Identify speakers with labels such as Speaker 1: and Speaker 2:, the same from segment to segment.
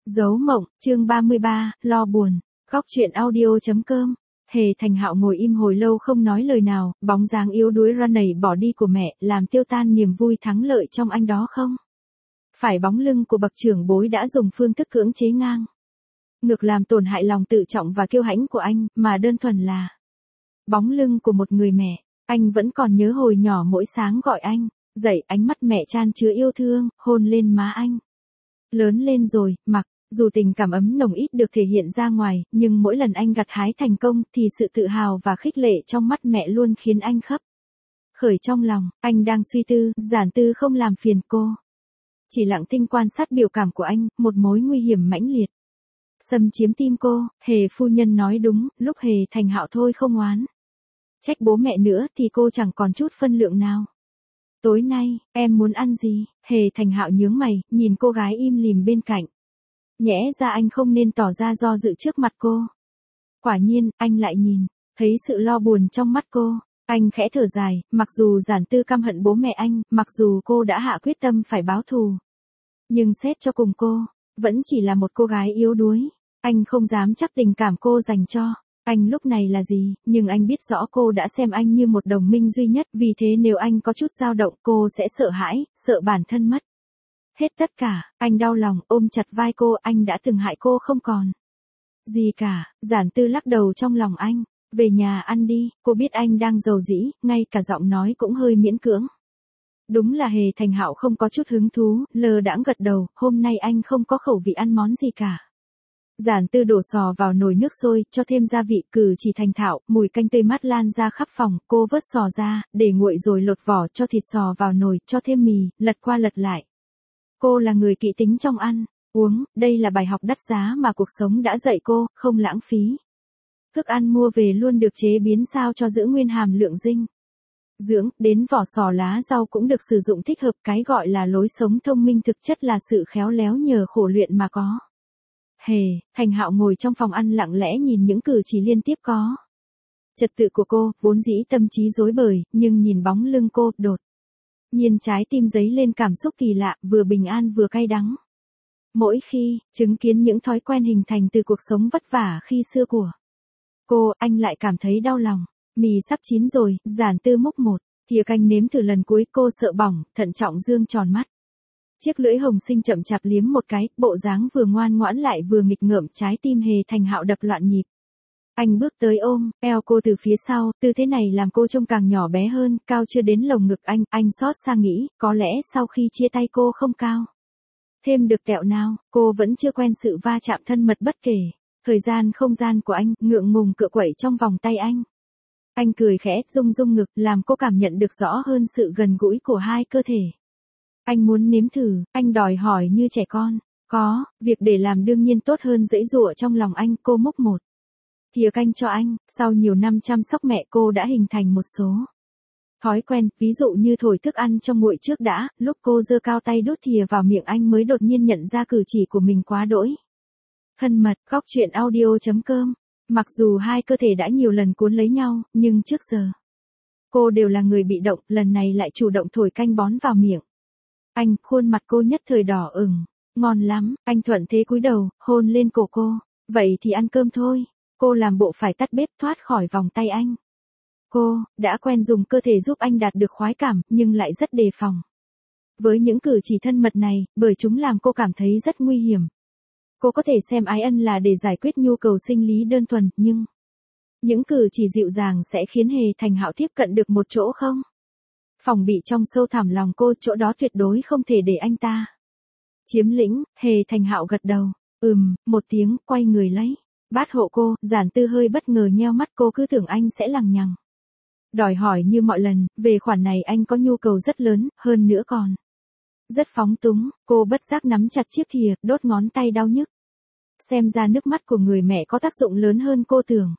Speaker 1: Dấu mộng, chương 33, lo buồn. Góc truyện audio.com. Hề Thành Hạo ngồi im hồi lâu không nói lời nào, bóng dáng yếu đuối ra nảy bỏ đi của mẹ, làm tiêu tan niềm vui thắng lợi trong anh đó không? Phải bóng lưng của bậc trưởng bối đã dùng phương thức cưỡng chế ngang ngược làm tổn hại lòng tự trọng và kiêu hãnh của anh, mà đơn thuần là bóng lưng của một người mẹ. Anh vẫn còn nhớ hồi nhỏ mỗi sáng gọi anh dậy, ánh mắt mẹ chan chứa yêu thương, hôn lên má anh. Lớn lên rồi, mặc dù tình cảm ấm nồng ít được thể hiện ra ngoài, nhưng mỗi lần anh gặt hái thành công thì sự tự hào và khích lệ trong mắt mẹ luôn khiến anh khấp khởi trong lòng. Anh đang suy tư, Giản Tư không làm phiền cô, chỉ lặng thinh quan sát biểu cảm của anh, một mối nguy hiểm mãnh liệt xâm chiếm tim cô. Hề phu nhân nói đúng, lúc Hề Thành Hạo thôi không oán trách bố mẹ nữa thì cô chẳng còn chút phân lượng nào. Tối nay, em muốn ăn gì? Hề Thành Hạo nhướng mày, nhìn cô gái im lìm bên cạnh. Nhẽ ra anh không nên tỏ ra do dự trước mặt cô. Quả nhiên, anh lại nhìn thấy sự lo buồn trong mắt cô. Anh khẽ thở dài, mặc dù Giản Tư căm hận bố mẹ anh, mặc dù cô đã hạ quyết tâm phải báo thù, nhưng xét cho cùng cô vẫn chỉ là một cô gái yếu đuối. Anh không dám chắc tình cảm cô dành cho anh lúc này là gì, nhưng anh biết rõ cô đã xem anh như một đồng minh duy nhất, vì thế nếu anh có chút dao động, cô sẽ sợ hãi, sợ bản thân mất hết tất cả. Anh đau lòng, ôm chặt vai cô, anh đã từng hại cô không còn gì cả. Giản Tư lắc đầu trong lòng anh, về nhà ăn đi. Cô biết anh đang giàu dĩ, ngay cả giọng nói cũng hơi miễn cưỡng. Đúng là Hề Thành Hạo không có chút hứng thú, lơ đãng gật đầu, hôm nay anh không có khẩu vị ăn món gì cả. Giản Tư đổ sò vào nồi nước sôi, cho thêm gia vị, cử chỉ thành thạo, mùi canh tươi mát lan ra khắp phòng. Cô vớt sò ra, để nguội rồi lột vỏ, cho thịt sò vào nồi, cho thêm mì, lật qua lật lại. Cô là người kỹ tính trong ăn uống, đây là bài học đắt giá mà cuộc sống đã dạy cô, không lãng phí. Thức ăn mua về luôn được chế biến sao cho giữ nguyên hàm lượng dinh dưỡng, đến vỏ sò lá rau cũng được sử dụng thích hợp. Cái gọi là lối sống thông minh thực chất là sự khéo léo nhờ khổ luyện mà có. Hề Thành Hạo ngồi trong phòng ăn lặng lẽ nhìn những cử chỉ liên tiếp có trật tự của cô, vốn dĩ tâm trí rối bời, nhưng nhìn bóng lưng cô, đột nhiên trái tim dấy lên cảm xúc kỳ lạ, vừa bình an vừa cay đắng. Mỗi khi chứng kiến những thói quen hình thành từ cuộc sống vất vả khi xưa của cô, anh lại cảm thấy đau lòng. Mì sắp chín rồi, Giản Tư múc một thìa canh nếm thử lần cuối, cô sợ bỏng, thận trọng dương tròn mắt. Chiếc lưỡi hồng xinh chậm chạp liếm một cái, bộ dáng vừa ngoan ngoãn lại vừa nghịch ngợm. Trái tim Hề Thành Hạo đập loạn nhịp. Anh bước tới ôm eo cô từ phía sau, tư thế này làm cô trông càng nhỏ bé hơn, cao chưa đến lồng ngực anh xót xa nghĩ, có lẽ sau khi chia tay cô không cao thêm được tẹo nào, cô vẫn chưa quen sự va chạm thân mật bất kể thời gian không gian của anh, ngượng ngùng cựa quậy trong vòng tay anh. Anh cười khẽ, rung rung ngực, làm cô cảm nhận được rõ hơn sự gần gũi của hai cơ thể. Anh muốn nếm thử, anh đòi hỏi như trẻ con. Có, việc để làm đương nhiên tốt hơn dãy dụa trong lòng anh. Cô múc một thìa canh cho anh, sau nhiều năm chăm sóc mẹ cô đã hình thành một số thói quen, ví dụ như thổi thức ăn cho nguội trước đã. Lúc cô giơ cao tay đút thìa vào miệng anh mới đột nhiên nhận ra cử chỉ của mình quá đỗi thân mật. Góc truyện audio.com. Mặc dù hai cơ thể đã nhiều lần cuốn lấy nhau, nhưng trước giờ cô đều là người bị động, lần này lại chủ động thổi canh bón vào miệng anh. Khuôn mặt cô nhất thời đỏ ửng. Ngon lắm. Anh thuận thế cúi đầu, hôn lên cổ cô. Vậy thì ăn cơm thôi. Cô làm bộ phải tắt bếp, thoát khỏi vòng tay anh. Cô đã quen dùng cơ thể giúp anh đạt được khoái cảm, nhưng lại rất đề phòng với những cử chỉ thân mật này, bởi chúng làm cô cảm thấy rất nguy hiểm. Cô có thể xem ái ân là để giải quyết nhu cầu sinh lý đơn thuần, nhưng những cử chỉ dịu dàng sẽ khiến Hề Thành Hạo tiếp cận được một chỗ không phòng bị trong sâu thẳm lòng cô, chỗ đó tuyệt đối không thể để anh ta chiếm lĩnh. Hề Thành Hạo gật đầu, một tiếng, quay người lấy bát hộ cô. Giản Tư hơi bất ngờ nheo mắt, cô cứ tưởng anh sẽ lằng nhằng đòi hỏi như mọi lần, về khoản này anh có nhu cầu rất lớn, hơn nữa còn rất phóng túng. Cô bất giác nắm chặt chiếc thìa, đốt ngón tay đau nhức. Xem ra nước mắt của người mẹ có tác dụng lớn hơn cô tưởng.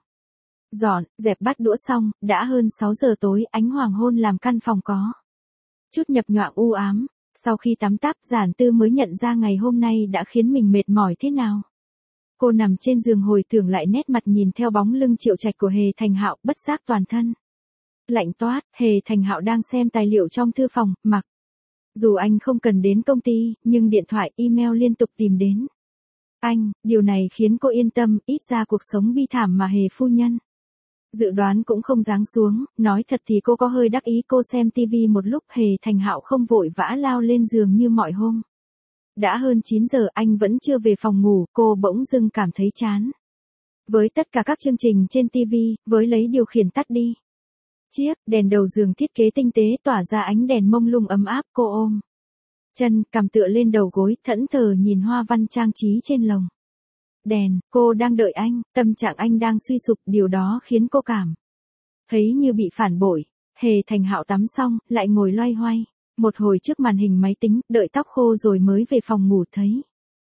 Speaker 1: Dọn dẹp bát đũa xong, đã hơn 6 giờ tối, ánh hoàng hôn làm căn phòng có chút nhập nhoạng u ám. Sau khi tắm táp, Giản Tư mới nhận ra ngày hôm nay đã khiến mình mệt mỏi thế nào. Cô nằm trên giường hồi tưởng lại nét mặt, nhìn theo bóng lưng triệu trạch của Hề Thành Hạo, bất giác toàn thân lạnh toát. Hề Thành Hạo đang xem tài liệu trong thư phòng, mặc dù anh không cần đến công ty, nhưng điện thoại, email liên tục tìm đến. Điều này khiến cô yên tâm, ít ra cuộc sống bi thảm mà Hề phu nhân dự đoán cũng không giáng xuống, nói thật thì cô có hơi đắc ý. Cô xem tivi một lúc, Hề Thành Hạo không vội vã lao lên giường như mọi hôm. Đã hơn 9 giờ anh vẫn chưa về phòng ngủ, cô bỗng dưng cảm thấy chán. Với tất cả các chương trình trên tivi, với lấy điều khiển tắt đi. Chiếc đèn đầu giường thiết kế tinh tế tỏa ra ánh đèn mông lung ấm áp, cô ôm chân, cằm tựa lên đầu gối, thẫn thờ nhìn hoa văn trang trí trên lồng đèn. Cô đang đợi anh, tâm trạng anh đang suy sụp, điều đó khiến cô cảm thấy như bị phản bội. Hề Thành Hạo tắm xong, lại ngồi loay hoay một hồi trước màn hình máy tính, đợi tóc khô rồi mới về phòng ngủ. Thấy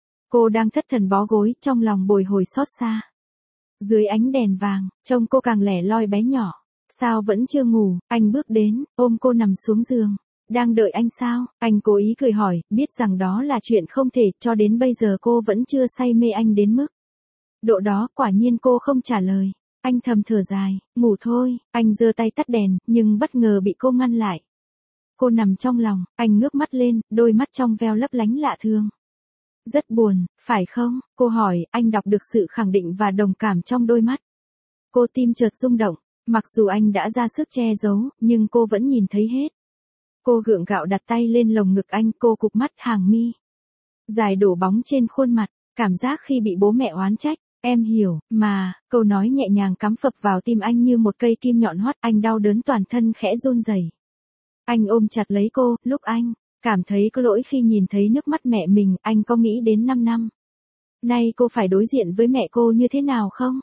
Speaker 1: cô đang thất thần bó gối, trong lòng bồi hồi xót xa. Dưới ánh đèn vàng, trông cô càng lẻ loi bé nhỏ. Sao vẫn chưa ngủ? Anh bước đến, ôm cô nằm xuống giường. Đang đợi anh sao? Anh cố ý cười hỏi, biết rằng đó là chuyện không thể, cho đến bây giờ cô vẫn chưa say mê anh đến mức độ đó. Quả nhiên cô không trả lời. Anh thầm thở dài, ngủ thôi. Anh giơ tay tắt đèn, nhưng bất ngờ bị cô ngăn lại. Cô nằm trong lòng, anh ngước mắt lên, đôi mắt trong veo lấp lánh lạ thường. Rất buồn, phải không? Cô hỏi, anh đọc được sự khẳng định và đồng cảm trong đôi mắt. Cô tim chợt rung động, mặc dù anh đã ra sức che giấu, nhưng cô vẫn nhìn thấy hết. Cô gượng gạo đặt tay lên lồng ngực anh, cô cụp mắt, hàng mi dài đổ bóng trên khuôn mặt, cảm giác khi bị bố mẹ oán trách. Em hiểu, mà, câu nói nhẹ nhàng cắm phập vào tim anh như một cây kim nhọn hoắt, anh đau đớn toàn thân khẽ run rẩy. Anh ôm chặt lấy cô, lúc anh cảm thấy có lỗi khi nhìn thấy nước mắt mẹ mình, anh có nghĩ đến 5 năm nay cô phải đối diện với mẹ cô như thế nào không?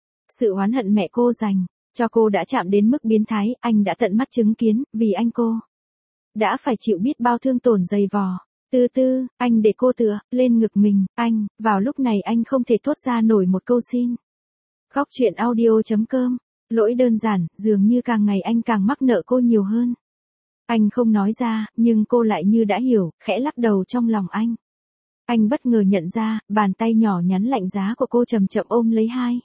Speaker 1: Sự oán hận mẹ cô dành cho cô đã chạm đến mức biến thái, anh đã tận mắt chứng kiến, vì anh cô đã phải chịu biết bao thương tổn dày vò. Từ từ, anh để cô tựa lên ngực mình, vào lúc này anh không thể thốt ra nổi một câu xin. Góc truyện audio.com. Lỗi đơn giản, dường như càng ngày anh càng mắc nợ cô nhiều hơn. Anh không nói ra, nhưng cô lại như đã hiểu, khẽ lắc đầu trong lòng anh. Anh bất ngờ nhận ra, bàn tay nhỏ nhắn lạnh giá của cô chậm chậm ôm lấy hai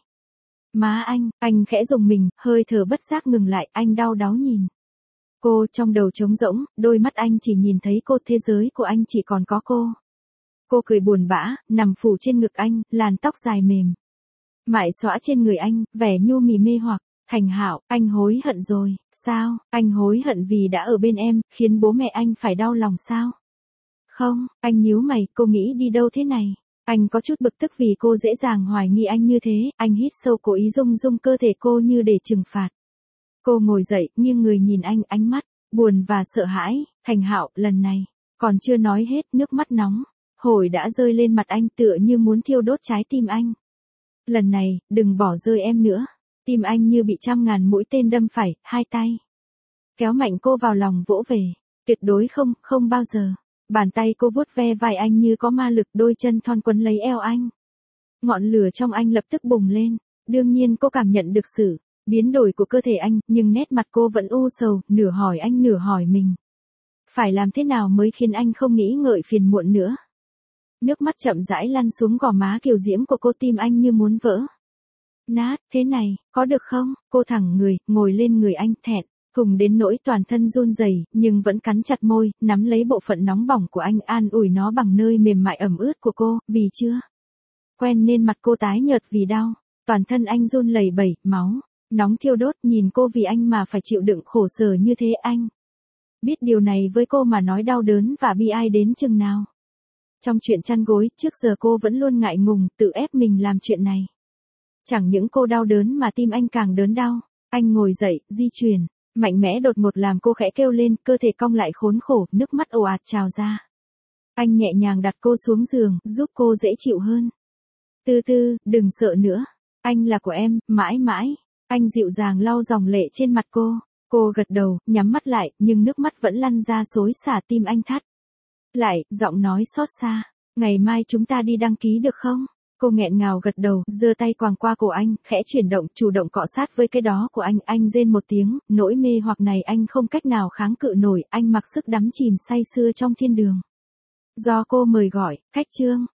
Speaker 1: má anh khẽ rùng mình, hơi thở bất giác ngừng lại, anh đau đáu nhìn cô, trong đầu trống rỗng, đôi mắt anh chỉ nhìn thấy cô, thế giới của anh chỉ còn có cô. Cô cười buồn bã, nằm phủ trên ngực anh, làn tóc dài mềm mại xõa trên người anh, vẻ nhu mì mê hoặc. Thành Hạo, anh hối hận rồi. Sao? Anh hối hận vì đã ở bên em, khiến bố mẹ anh phải đau lòng sao? Không, anh nhíu mày, cô nghĩ đi đâu thế này? Anh có chút bực tức vì cô dễ dàng hoài nghi anh như thế, anh hít sâu cố ý rung rung cơ thể cô như để trừng phạt. Cô ngồi dậy, nghiêng người nhìn anh, ánh mắt buồn và sợ hãi. Thành Hạo, lần này còn chưa nói hết, nước mắt nóng hổi đã rơi lên mặt anh, tựa như muốn thiêu đốt trái tim anh. Lần này, đừng bỏ rơi em nữa. Tim anh như bị trăm ngàn mũi tên đâm phải, hai tay kéo mạnh cô vào lòng vỗ về. Tuyệt đối không, không bao giờ. Bàn tay cô vuốt ve vai anh như có ma lực, đôi chân thon quấn lấy eo anh. Ngọn lửa trong anh lập tức bùng lên. Đương nhiên cô cảm nhận được sự biến đổi của cơ thể anh, nhưng nét mặt cô vẫn u sầu, nửa hỏi anh nửa hỏi mình. Phải làm thế nào mới khiến anh không nghĩ ngợi phiền muộn nữa? Nước mắt chậm rãi lăn xuống gò má kiều diễm của cô, tim anh như muốn vỡ nát. Thế này, có được không? Cô thẳng người, ngồi lên người anh, thẹn thùng đến nỗi toàn thân run rẩy, nhưng vẫn cắn chặt môi, nắm lấy bộ phận nóng bỏng của anh, an ủi nó bằng nơi mềm mại ẩm ướt của cô, vì chưa quen nên mặt cô tái nhợt vì đau. Toàn thân anh run lẩy bẩy, máu nóng thiêu đốt, nhìn cô vì anh mà phải chịu đựng khổ sở như thế. Anh biết điều này với cô mà nói đau đớn và bi ai đến chừng nào. Trong chuyện chăn gối, trước giờ cô vẫn luôn ngại ngùng, tự ép mình làm chuyện này. Chẳng những cô đau đớn mà tim anh càng đớn đau. Anh ngồi dậy, di chuyển mạnh mẽ đột ngột làm cô khẽ kêu lên, cơ thể cong lại khốn khổ, nước mắt ồ ạt trào ra. Anh nhẹ nhàng đặt cô xuống giường, giúp cô dễ chịu hơn. Từ từ, đừng sợ nữa. Anh là của em, mãi mãi. Anh dịu dàng lau dòng lệ trên mặt cô. Cô gật đầu, nhắm mắt lại, nhưng nước mắt vẫn lăn ra xối xả. Tim anh thắt lại, giọng nói xót xa. Ngày mai chúng ta đi đăng ký được không? Cô nghẹn ngào gật đầu, giơ tay quàng qua cổ anh, khẽ chuyển động, chủ động cọ sát với cái đó của anh rên một tiếng, nỗi mê hoặc này anh không cách nào kháng cự nổi, anh mặc sức đắm chìm say sưa trong thiên đường. Do cô mời gọi, khách trương.